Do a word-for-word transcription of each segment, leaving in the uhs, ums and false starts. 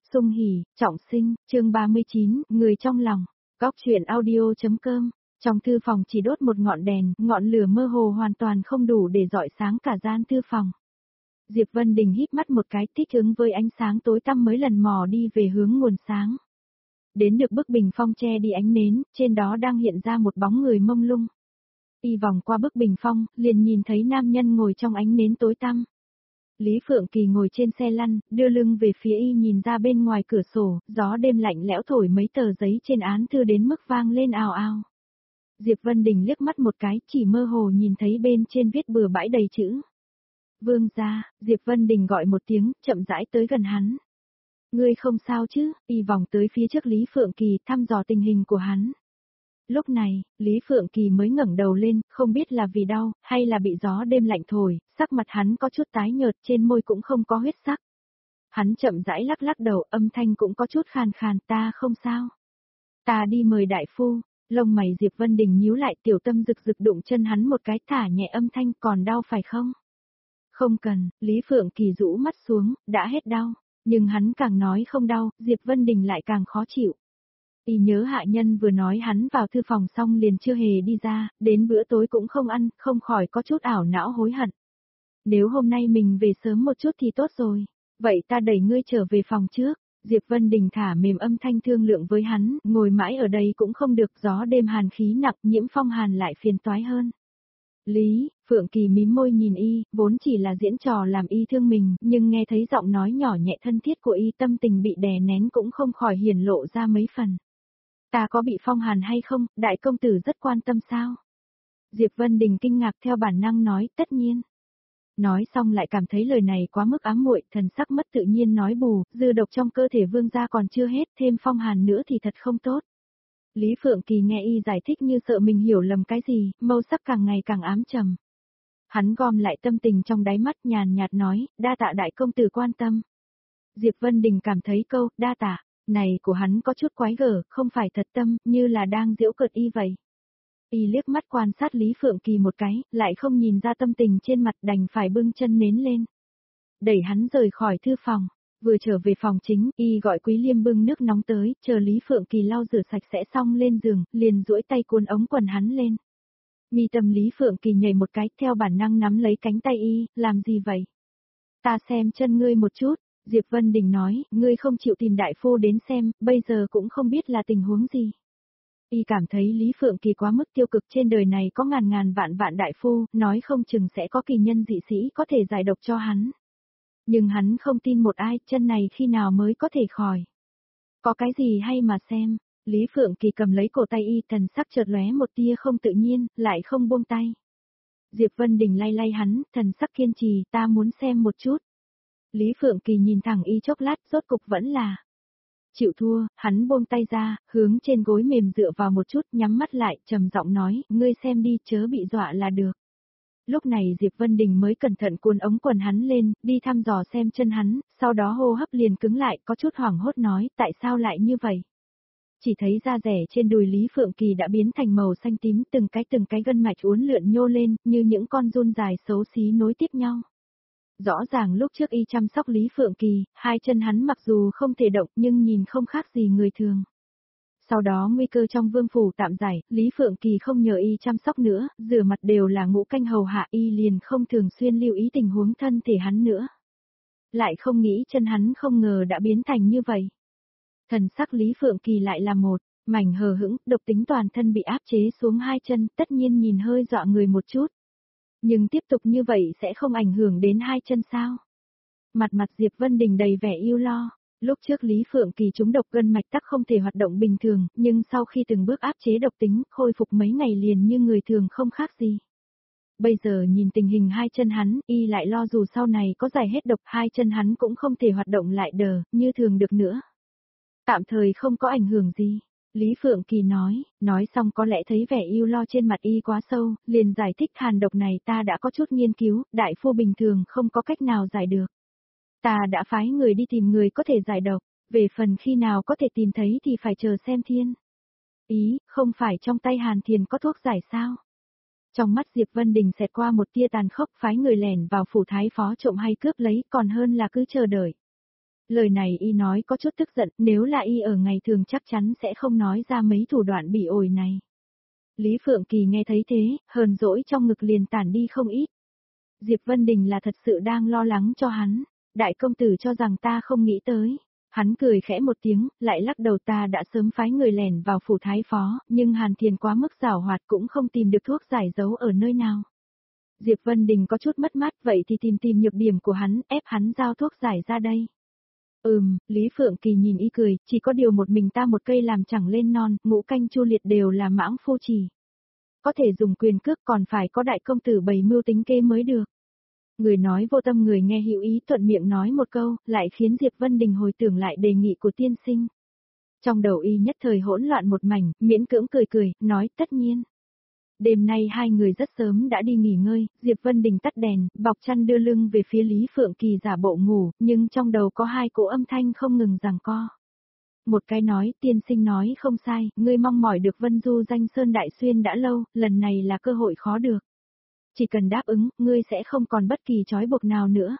Sung hỉ, trọng sinh, chương ba mươi chín, người trong lòng, góc truyện audio.com. Trong thư phòng chỉ đốt một ngọn đèn, ngọn lửa mơ hồ hoàn toàn không đủ để rọi sáng cả gian thư phòng. Diệp Vân Đình híp mắt một cái, thích ứng với ánh sáng tối tăm mới lần mò đi về hướng nguồn sáng. Đến được bức bình phong che đi ánh nến, trên đó đang hiện ra một bóng người mông lung. Y vòng qua bức bình phong, liền nhìn thấy nam nhân ngồi trong ánh nến tối tăm. Lý Phượng Kỳ ngồi trên xe lăn, đưa lưng về phía y nhìn ra bên ngoài cửa sổ, gió đêm lạnh lẽo thổi mấy tờ giấy trên án thư đến mức vang lên ào ào. Diệp Vân Đình liếc mắt một cái, chỉ mơ hồ nhìn thấy bên trên viết bừa bãi đầy chữ. Vương gia, Diệp Vân Đình gọi một tiếng, chậm rãi tới gần hắn. Ngươi không sao chứ? Y vòng tới phía trước Lý Phượng Kỳ, thăm dò tình hình của hắn. Lúc này, Lý Phượng Kỳ mới ngẩng đầu lên, không biết là vì đau, hay là bị gió đêm lạnh thổi, sắc mặt hắn có chút tái nhợt, trên môi cũng không có huyết sắc. Hắn chậm rãi lắc lắc đầu, âm thanh cũng có chút khàn khàn, ta không sao. Ta đi mời đại phu. Lông mày Diệp Vân Đình nhíu lại, tiểu tâm rực rực đụng chân hắn một cái, thả nhẹ âm thanh, còn đau phải không? Không cần, Lý Phượng Kỳ rũ mắt xuống, đã hết đau. Nhưng hắn càng nói không đau, Diệp Vân Đình lại càng khó chịu. Y nhớ hạ nhân vừa nói hắn vào thư phòng xong liền chưa hề đi ra, đến bữa tối cũng không ăn, không khỏi có chút ảo não hối hận. Nếu hôm nay mình về sớm một chút thì tốt rồi, vậy ta đẩy ngươi trở về phòng trước. Diệp Vân Đình thả mềm âm thanh thương lượng với hắn, ngồi mãi ở đây cũng không được, gió đêm hàn khí nặng, nhiễm phong hàn lại phiền toái hơn. Lý, Phượng Kỳ mím môi nhìn y, vốn chỉ là diễn trò làm y thương mình, nhưng nghe thấy giọng nói nhỏ nhẹ thân thiết của y, tâm tình bị đè nén cũng không khỏi hiển lộ ra mấy phần. Ta có bị phong hàn hay không, đại công tử rất quan tâm sao? Diệp Vân Đình kinh ngạc theo bản năng nói, tất nhiên. Nói xong lại cảm thấy lời này quá mức ám muội, thần sắc mất tự nhiên nói bù, dư độc trong cơ thể vương gia còn chưa hết, thêm phong hàn nữa thì thật không tốt. Lý Phượng Kỳ nghe y giải thích như sợ mình hiểu lầm cái gì, mâu sắc càng ngày càng ám trầm. Hắn gom lại tâm tình trong đáy mắt, nhàn nhạt nói, đa tạ đại công tử quan tâm. Diệp Vân Đình cảm thấy câu, đa tạ, này của hắn có chút quái gở, không phải thật tâm, như là đang giễu cợt y vậy. Y liếc mắt quan sát Lý Phượng Kỳ một cái, lại không nhìn ra tâm tình trên mặt, đành phải bưng chân nến lên. Đẩy hắn rời khỏi thư phòng, vừa trở về phòng chính, y gọi Quý Liêm bưng nước nóng tới, chờ Lý Phượng Kỳ lau rửa sạch sẽ xong lên giường, liền duỗi tay cuốn ống quần hắn lên. Mi tâm Lý Phượng Kỳ nhảy một cái, theo bản năng nắm lấy cánh tay y, làm gì vậy? Ta xem chân ngươi một chút. Diệp Vân Đình nói, ngươi không chịu tìm đại phu đến xem, bây giờ cũng không biết là tình huống gì. Y cảm thấy Lý Phượng Kỳ quá mức tiêu cực, trên đời này có ngàn ngàn vạn vạn đại phu, nói không chừng sẽ có kỳ nhân dị sĩ có thể giải độc cho hắn. Nhưng hắn không tin một ai, chân này khi nào mới có thể khỏi. Có cái gì hay mà xem, Lý Phượng Kỳ cầm lấy cổ tay y, thần sắc chợt lóe một tia không tự nhiên, lại không buông tay. Diệp Vân Đình lay lay hắn, thần sắc kiên trì, ta muốn xem một chút. Lý Phượng Kỳ nhìn thẳng y chốc lát, rốt cục vẫn là chịu thua, hắn buông tay ra, hướng trên gối mềm dựa vào một chút, nhắm mắt lại, trầm giọng nói, ngươi xem đi, chớ bị dọa là được. Lúc này Diệp Vân Đình mới cẩn thận cuốn ống quần hắn lên, đi thăm dò xem chân hắn, sau đó hô hấp liền cứng lại, có chút hoảng hốt nói, tại sao lại như vậy? Chỉ thấy da rẻ trên đùi Lý Phượng Kỳ đã biến thành màu xanh tím, từng cái từng cái gân mạch uốn lượn nhô lên, như những con giun dài xấu xí nối tiếp nhau. Rõ ràng lúc trước y chăm sóc Lý Phượng Kỳ, hai chân hắn mặc dù không thể động nhưng nhìn không khác gì người thường. Sau đó nguy cơ trong vương phủ tạm giải, Lý Phượng Kỳ không nhờ y chăm sóc nữa, rửa mặt đều là ngũ canh hầu hạ, y liền không thường xuyên lưu ý tình huống thân thể hắn nữa. Lại không nghĩ chân hắn không ngờ đã biến thành như vậy. Thần sắc Lý Phượng Kỳ lại là một mảnh hờ hững, độc tính toàn thân bị áp chế xuống hai chân, tất nhiên nhìn hơi dọa người một chút. Nhưng tiếp tục như vậy sẽ không ảnh hưởng đến hai chân sao? Mặt mặt Diệp Vân Đình đầy vẻ yêu lo. Lúc trước Lý Phượng Kỳ trúng độc, gân mạch tắc không thể hoạt động bình thường, nhưng sau khi từng bước áp chế độc tính, khôi phục mấy ngày liền như người thường không khác gì. Bây giờ nhìn tình hình hai chân hắn, y lại lo dù sau này có giải hết độc, hai chân hắn cũng không thể hoạt động lại đờ, như thường được nữa. Tạm thời không có ảnh hưởng gì. Lý Phượng Kỳ nói, nói xong có lẽ thấy vẻ yêu lo trên mặt y quá sâu, liền giải thích, hàn độc này ta đã có chút nghiên cứu, đại phu bình thường không có cách nào giải được. Ta đã phái người đi tìm người có thể giải độc, về phần khi nào có thể tìm thấy thì phải chờ xem thiên. Ý, không phải trong tay Hàn Thiền có thuốc giải sao? Trong mắt Diệp Vân Đình xẹt qua một tia tàn khốc, phái người lẻn vào phủ thái phó trộm hay cướp lấy, còn hơn là cứ chờ đợi. Lời này y nói có chút tức giận, nếu là y ở ngày thường chắc chắn sẽ không nói ra mấy thủ đoạn bỉ ổi này. Lý Phượng Kỳ nghe thấy thế, hờn dỗi trong ngực liền tản đi không ít. Diệp Vân Đình là thật sự đang lo lắng cho hắn, đại công tử cho rằng ta không nghĩ tới. Hắn cười khẽ một tiếng, lại lắc đầu, ta đã sớm phái người lẻn vào phủ thái phó, nhưng Hàn Thiền quá mức giảo hoạt cũng không tìm được thuốc giải giấu ở nơi nào. Diệp Vân Đình có chút mất mát, vậy thì tìm tìm nhược điểm của hắn, ép hắn giao thuốc giải ra đây. Ừm, Lý Phượng Kỳ nhìn y cười, chỉ có điều một mình ta một cây làm chẳng lên non, ngũ canh chu liệt đều là mãng phu trì. Có thể dùng quyền cước, còn phải có đại công tử bày mưu tính kế mới được. Người nói vô tâm người nghe hữu ý, thuận miệng nói một câu, lại khiến Diệp Vân Đình hồi tưởng lại đề nghị của tiên sinh. Trong đầu y nhất thời hỗn loạn một mảnh, miễn cưỡng cười cười, nói tất nhiên. Đêm nay hai người rất sớm đã đi nghỉ ngơi, Diệp Vân Đình tắt đèn, bọc chăn đưa lưng về phía Lý Phượng Kỳ giả bộ ngủ, nhưng trong đầu có hai cỗ âm thanh không ngừng giằng co. Một cái nói, tiên sinh nói không sai, ngươi mong mỏi được Vân Du danh Sơn Đại Xuyên đã lâu, lần này là cơ hội khó được. Chỉ cần đáp ứng, ngươi sẽ không còn bất kỳ trói buộc nào nữa.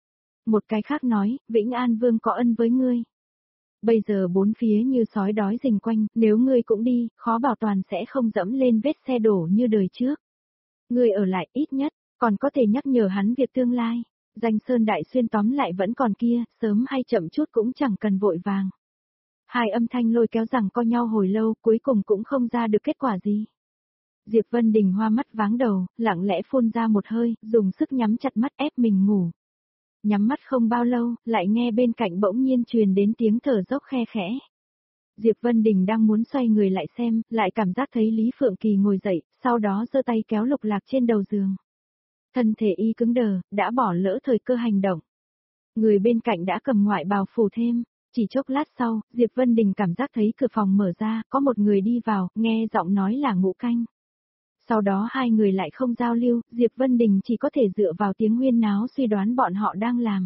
Một cái khác nói, Vĩnh An Vương có ân với ngươi. Bây giờ bốn phía như sói đói rình quanh, nếu ngươi cũng đi, khó bảo toàn sẽ không dẫm lên vết xe đổ như đời trước. Ngươi ở lại ít nhất, còn có thể nhắc nhở hắn việc tương lai. Danh Sơn Đại Xuyên tóm lại vẫn còn kia, sớm hay chậm chút cũng chẳng cần vội vàng. Hai âm thanh lôi kéo rằng co nhau hồi lâu, cuối cùng cũng không ra được kết quả gì. Diệp Vân Đình hoa mắt váng đầu, lặng lẽ phun ra một hơi, dùng sức nhắm chặt mắt ép mình ngủ. Nhắm mắt không bao lâu, lại nghe bên cạnh bỗng nhiên truyền đến tiếng thở dốc khe khẽ. Diệp Vân Đình đang muốn xoay người lại xem, lại cảm giác thấy Lý Phượng Kỳ ngồi dậy, sau đó giơ tay kéo Lục Lạc trên đầu giường. Thân thể y cứng đờ, đã bỏ lỡ thời cơ hành động. Người bên cạnh đã cầm ngoại bào phủ thêm. Chỉ chốc lát sau, Diệp Vân Đình cảm giác thấy cửa phòng mở ra, có một người đi vào, nghe giọng nói là Ngũ Canh. Sau đó hai người lại không giao lưu, Diệp Vân Đình chỉ có thể dựa vào tiếng huyên náo suy đoán bọn họ đang làm.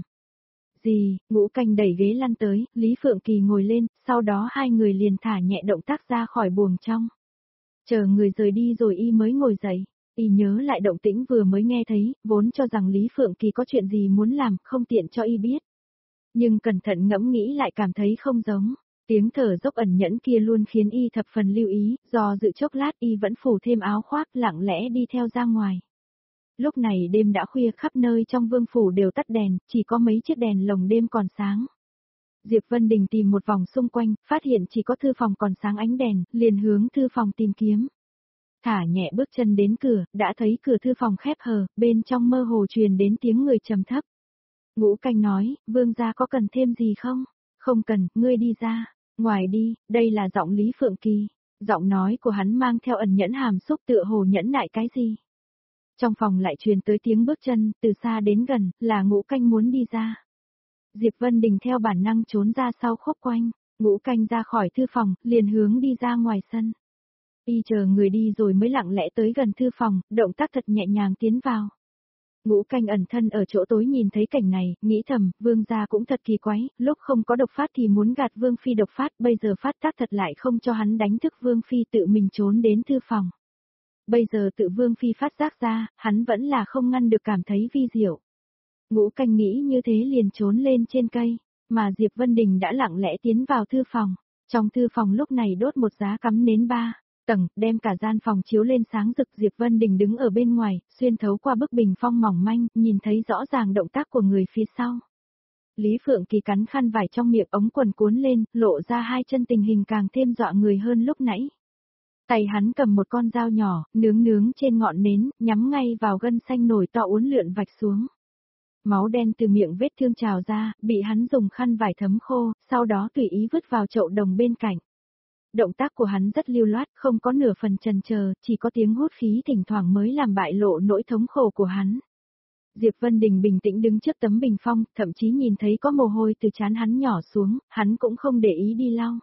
Gì, Ngũ Canh đẩy ghế lăn tới, Lý Phượng Kỳ ngồi lên, sau đó hai người liền thả nhẹ động tác ra khỏi buồng trong. Chờ người rời đi rồi y mới ngồi dậy, y nhớ lại động tĩnh vừa mới nghe thấy, vốn cho rằng Lý Phượng Kỳ có chuyện gì muốn làm, không tiện cho y biết. Nhưng cẩn thận ngẫm nghĩ lại cảm thấy không giống. Tiếng thở dốc ẩn nhẫn kia luôn khiến y thập phần lưu ý, do dự chốc lát y vẫn phủ thêm áo khoác lặng lẽ đi theo ra ngoài. Lúc này đêm đã khuya, khắp nơi trong vương phủ đều tắt đèn, chỉ có mấy chiếc đèn lồng đêm còn sáng. Diệp Vân Đình tìm một vòng xung quanh, phát hiện chỉ có thư phòng còn sáng ánh đèn, liền hướng thư phòng tìm kiếm. Thả nhẹ bước chân đến cửa, đã thấy cửa thư phòng khép hờ, bên trong mơ hồ truyền đến tiếng người trầm thấp. Ngũ Canh nói, vương gia có cần thêm gì không? Không cần, ngươi đi ra. Ngoài đi, đây là giọng Lý Phượng Kỳ. Giọng nói của hắn mang theo ẩn nhẫn hàm xúc, tựa hồ nhẫn nại cái gì. Trong phòng lại truyền tới tiếng bước chân, từ xa đến gần, là Ngũ Canh muốn đi ra. Diệp Vân Đình theo bản năng trốn ra sau khúc quanh. Ngũ Canh ra khỏi thư phòng, liền hướng đi ra ngoài sân. Y chờ người đi rồi mới lặng lẽ tới gần thư phòng, động tác thật nhẹ nhàng tiến vào. Ngũ Canh ẩn thân ở chỗ tối nhìn thấy cảnh này, nghĩ thầm, vương gia cũng thật kỳ quái, lúc không có độc phát thì muốn gạt vương phi độc phát, bây giờ phát tác thật lại không cho hắn đánh thức vương phi, tự mình trốn đến thư phòng. Bây giờ tự vương phi phát giác ra, hắn vẫn là không ngăn được cảm thấy vi diệu. Ngũ Canh nghĩ như thế liền trốn lên trên cây, mà Diệp Vân Đình đã lặng lẽ tiến vào thư phòng. Trong thư phòng lúc này đốt một giá cắm nến ba tầng, đem cả gian phòng chiếu lên sáng rực. Diệp Vân Đình đứng ở bên ngoài, xuyên thấu qua bức bình phong mỏng manh, nhìn thấy rõ ràng động tác của người phía sau. Lý Phượng Kỳ cắn khăn vải trong miệng, ống quần cuốn lên, lộ ra hai chân, tình hình càng thêm dọa người hơn lúc nãy. Tay hắn cầm một con dao nhỏ, nướng nướng trên ngọn nến, nhắm ngay vào gân xanh nổi to uốn lượn vạch xuống. Máu đen từ miệng vết thương trào ra, bị hắn dùng khăn vải thấm khô, sau đó tùy ý vứt vào chậu đồng bên cạnh. Động tác của hắn rất lưu loát, không có nửa phần chần chờ, chỉ có tiếng hút khí thỉnh thoảng mới làm bại lộ nỗi thống khổ của hắn. Diệp Vân Đình bình tĩnh đứng trước tấm bình phong, thậm chí nhìn thấy có mồ hôi từ trán hắn nhỏ xuống, hắn cũng không để ý đi lau.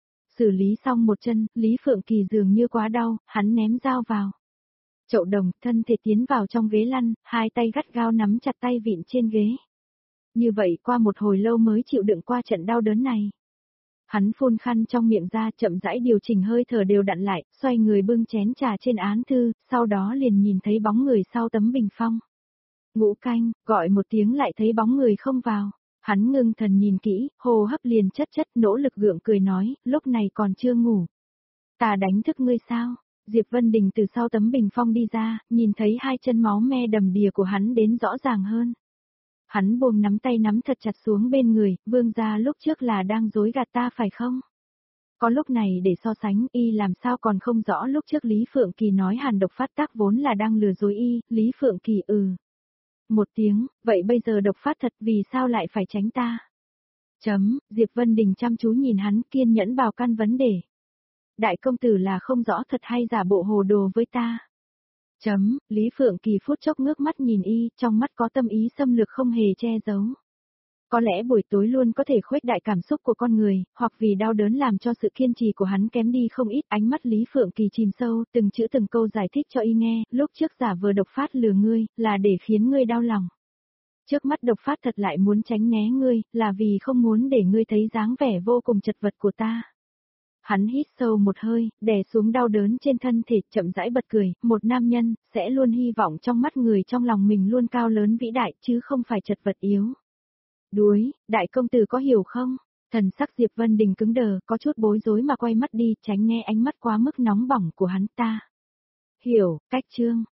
Xử lý xong một chân, Lý Phượng Kỳ dường như quá đau, hắn ném dao vào chậu đồng, thân thể tiến vào trong ghế lăn, hai tay gắt gao nắm chặt tay vịn trên ghế. Như vậy qua một hồi lâu mới chịu đựng qua trận đau đớn này. Hắn phun khăn trong miệng ra, chậm rãi điều chỉnh hơi thở đều đặn lại, xoay người bưng chén trà trên án thư, sau đó liền nhìn thấy bóng người sau tấm bình phong. Ngũ Canh, gọi một tiếng lại thấy bóng người không vào. Hắn ngưng thần nhìn kỹ, hô hấp liền chất chất nỗ lực gượng cười nói, lúc này còn chưa ngủ. Ta đánh thức ngươi sao? Diệp Vân Đình từ sau tấm bình phong đi ra, nhìn thấy hai chân máu me đầm đìa của hắn đến rõ ràng hơn. Hắn buông nắm tay nắm thật chặt xuống bên người, vương gia lúc trước là đang dối gạt ta phải không? Có lúc này để so sánh y làm sao còn không rõ lúc trước Lý Phượng Kỳ nói hàn độc phát tác vốn là đang lừa dối y, Lý Phượng Kỳ ừ. Một tiếng, vậy bây giờ độc phát thật vì sao lại phải tránh ta? Chấm, Diệp Vân Đình chăm chú nhìn hắn kiên nhẫn vào căn vấn đề. Đại công tử là không rõ thật hay giả bộ hồ đồ với ta. Chấm, Lý Phượng Kỳ phút chốc ngước mắt nhìn y, trong mắt có tâm ý xâm lược không hề che giấu. Có lẽ buổi tối luôn có thể khuếch đại cảm xúc của con người, hoặc vì đau đớn làm cho sự kiên trì của hắn kém đi không ít. Ánh mắt Lý Phượng Kỳ chìm sâu, từng chữ từng câu giải thích cho y nghe, lúc trước giả vờ độc phát lừa ngươi, là để khiến ngươi đau lòng. Trước mắt độc phát thật lại muốn tránh né ngươi, là vì không muốn để ngươi thấy dáng vẻ vô cùng chật vật của ta. Hắn hít sâu một hơi, đè xuống đau đớn trên thân thể, chậm rãi bật cười, một nam nhân, sẽ luôn hy vọng trong mắt người trong lòng mình luôn cao lớn vĩ đại, chứ không phải chật vật yếu. Đuối, đại công tử có hiểu không? Thần sắc Diệp Vân Đình cứng đờ, có chút bối rối mà quay mắt đi, tránh né ánh mắt quá mức nóng bỏng của hắn ta. Hiểu, cách chương.